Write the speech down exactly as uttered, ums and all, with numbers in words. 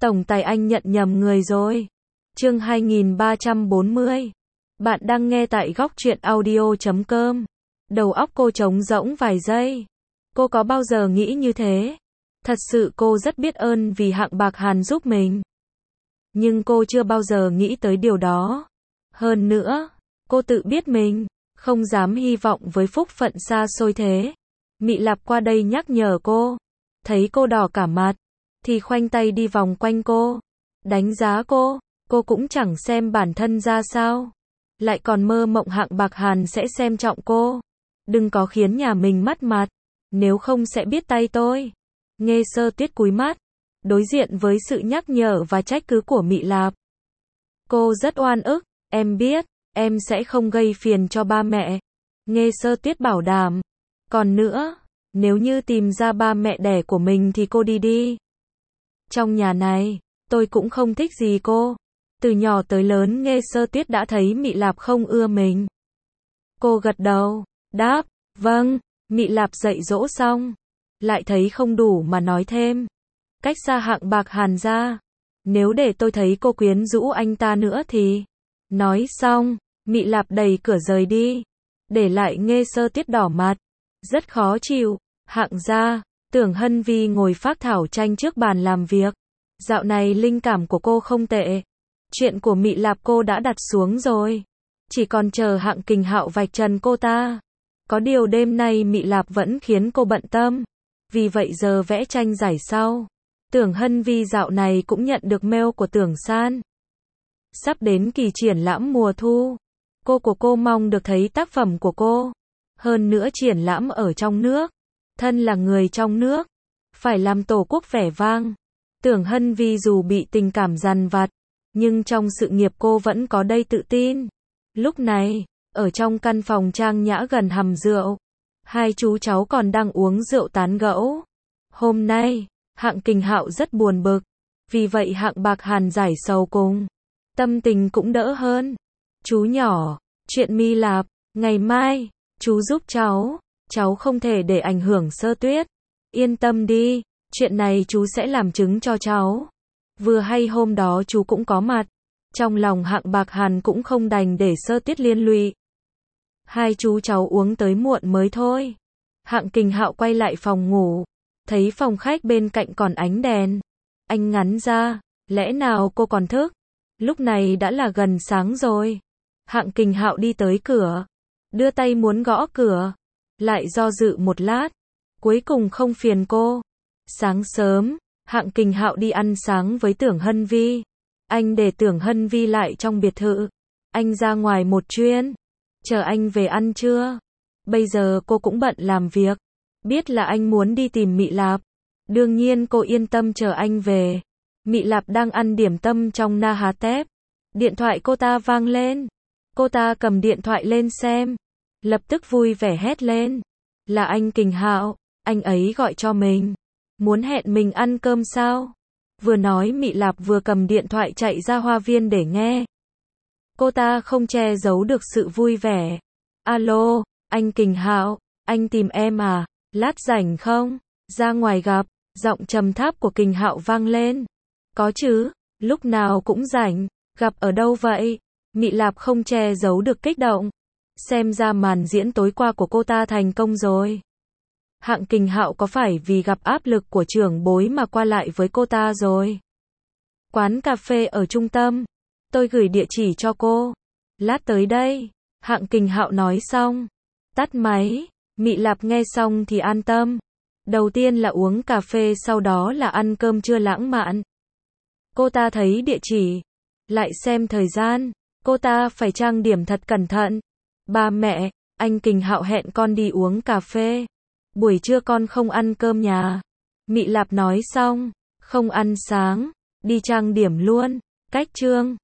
Tổng tài anh nhận nhầm người rồi. Chương hai nghìn ba trăm bốn mươi. Bạn đang nghe tại góc truyện audio chấm com. Đầu óc cô trống rỗng vài giây. Cô có bao giờ nghĩ như thế? Thật sự cô rất biết ơn vì Hạng Bạc Hàn giúp mình. Nhưng cô chưa bao giờ nghĩ tới điều đó. Hơn nữa, cô tự biết mình không dám hy vọng với phúc phận xa xôi thế. Mị Lạp qua đây nhắc nhở cô. Thấy cô đỏ cả mặt, thì khoanh tay đi vòng quanh cô. Đánh giá cô, cô cũng chẳng xem bản thân ra sao. Lại còn mơ mộng Hạng Bạc Hàn sẽ xem trọng cô. Đừng có khiến nhà mình mất mặt, nếu không sẽ biết tay tôi. Nghe Sơ Tuyết cúi mắt, đối diện với sự nhắc nhở và trách cứ của Mị Lạp. Cô rất oan ức, em biết, em sẽ không gây phiền cho ba mẹ. Nghe Sơ Tuyết bảo đảm. Còn nữa, nếu như tìm ra ba mẹ đẻ của mình thì cô đi đi. Trong nhà này, tôi cũng không thích gì cô. Từ nhỏ tới lớn Nghe Sơ Tuyết đã thấy Mị Lạp không ưa mình. Cô gật đầu, đáp, vâng. Mị Lạp dạy dỗ xong, lại thấy không đủ mà nói thêm. Cách xa Hạng Bạc Hàn ra. Nếu để tôi thấy cô quyến rũ anh ta nữa thì... Nói xong, Mị Lạp đẩy cửa rời đi. Để lại Nghe Sơ Tuyết đỏ mặt. Rất khó chịu. Hạng gia, Tưởng Hân Vi ngồi phác thảo tranh trước bàn làm việc. Dạo này linh cảm của cô không tệ. Chuyện của Mị Lạp cô đã đặt xuống rồi. Chỉ còn chờ Hạng Kình Hạo vạch trần cô ta. Có điều đêm nay Mị Lạp vẫn khiến cô bận tâm. Vì vậy giờ vẽ tranh giải sau. Tưởng Hân Vi dạo này cũng nhận được mail của Tưởng San. Sắp đến kỳ triển lãm mùa thu. Cô của cô mong được thấy tác phẩm của cô. Hơn nữa triển lãm ở trong nước. Thân là người trong nước, phải làm tổ quốc vẻ vang. Tưởng Hân Vi dù bị tình cảm dằn vặt, nhưng trong sự nghiệp cô vẫn có đầy tự tin. Lúc này, ở trong căn phòng trang nhã gần hầm rượu, hai chú cháu còn đang uống rượu tán gẫu. Hôm nay, Hạng Kình Hạo rất buồn bực, vì vậy Hạng Bạc Hàn giải sầu cùng. Tâm tình cũng đỡ hơn. Chú nhỏ, chuyện Mị Lạp, ngày mai, chú giúp cháu. Cháu không thể để ảnh hưởng Sơ Tuyết. Yên tâm đi, chuyện này chú sẽ làm chứng cho cháu. Vừa hay hôm đó chú cũng có mặt. Trong lòng Hạng Bạc Hàn cũng không đành để Sơ Tuyết liên lụy. Hai chú cháu uống tới muộn mới thôi. Hạng Kình Hạo quay lại phòng ngủ. Thấy phòng khách bên cạnh còn ánh đèn. Anh ngắn ra, lẽ nào cô còn thức? Lúc này đã là gần sáng rồi. Hạng Kình Hạo đi tới cửa. Đưa tay muốn gõ cửa. Lại do dự một lát, cuối cùng không phiền cô. Sáng sớm, Hạng Kình Hạo đi ăn sáng với Tưởng Hân Vi. Anh để Tưởng Hân Vi lại trong biệt thự. Anh ra ngoài một chuyến, chờ anh về ăn trưa. Bây giờ cô cũng bận làm việc, biết là anh muốn đi tìm Mị Lạp. Đương nhiên cô yên tâm chờ anh về. Mị Lạp đang ăn điểm tâm trong Na Há Tép. Điện thoại cô ta vang lên. Cô ta cầm điện thoại lên xem. Lập tức vui vẻ hét lên. Là anh Kình Hạo, anh ấy gọi cho mình. Muốn hẹn mình ăn cơm sao? Vừa nói Mị Lạp vừa cầm điện thoại chạy ra hoa viên để nghe. Cô ta không che giấu được sự vui vẻ. Alo, anh Kình Hạo, anh tìm em à? Lát rảnh không? Ra ngoài gặp. Giọng trầm thấp của Kình Hạo vang lên. Có chứ, lúc nào cũng rảnh. Gặp ở đâu vậy? Mị Lạp không che giấu được kích động. Xem ra màn diễn tối qua của cô ta thành công rồi. Hạng Kình Hạo có phải vì gặp áp lực của trưởng bối mà qua lại với cô ta rồi? Quán cà phê ở trung tâm. Tôi gửi địa chỉ cho cô. Lát tới đây. Hạng Kình Hạo nói xong. Tắt máy. Mị Lạp nghe xong thì an tâm. Đầu tiên là uống cà phê, sau đó là ăn cơm trưa lãng mạn. Cô ta thấy địa chỉ. Lại xem thời gian. Cô ta phải trang điểm thật cẩn thận. Ba mẹ, anh Kình Hạo hẹn con đi uống cà phê. Buổi trưa con không ăn cơm nhà. Mị Lạp nói xong, không ăn sáng, đi trang điểm luôn. Cách trương,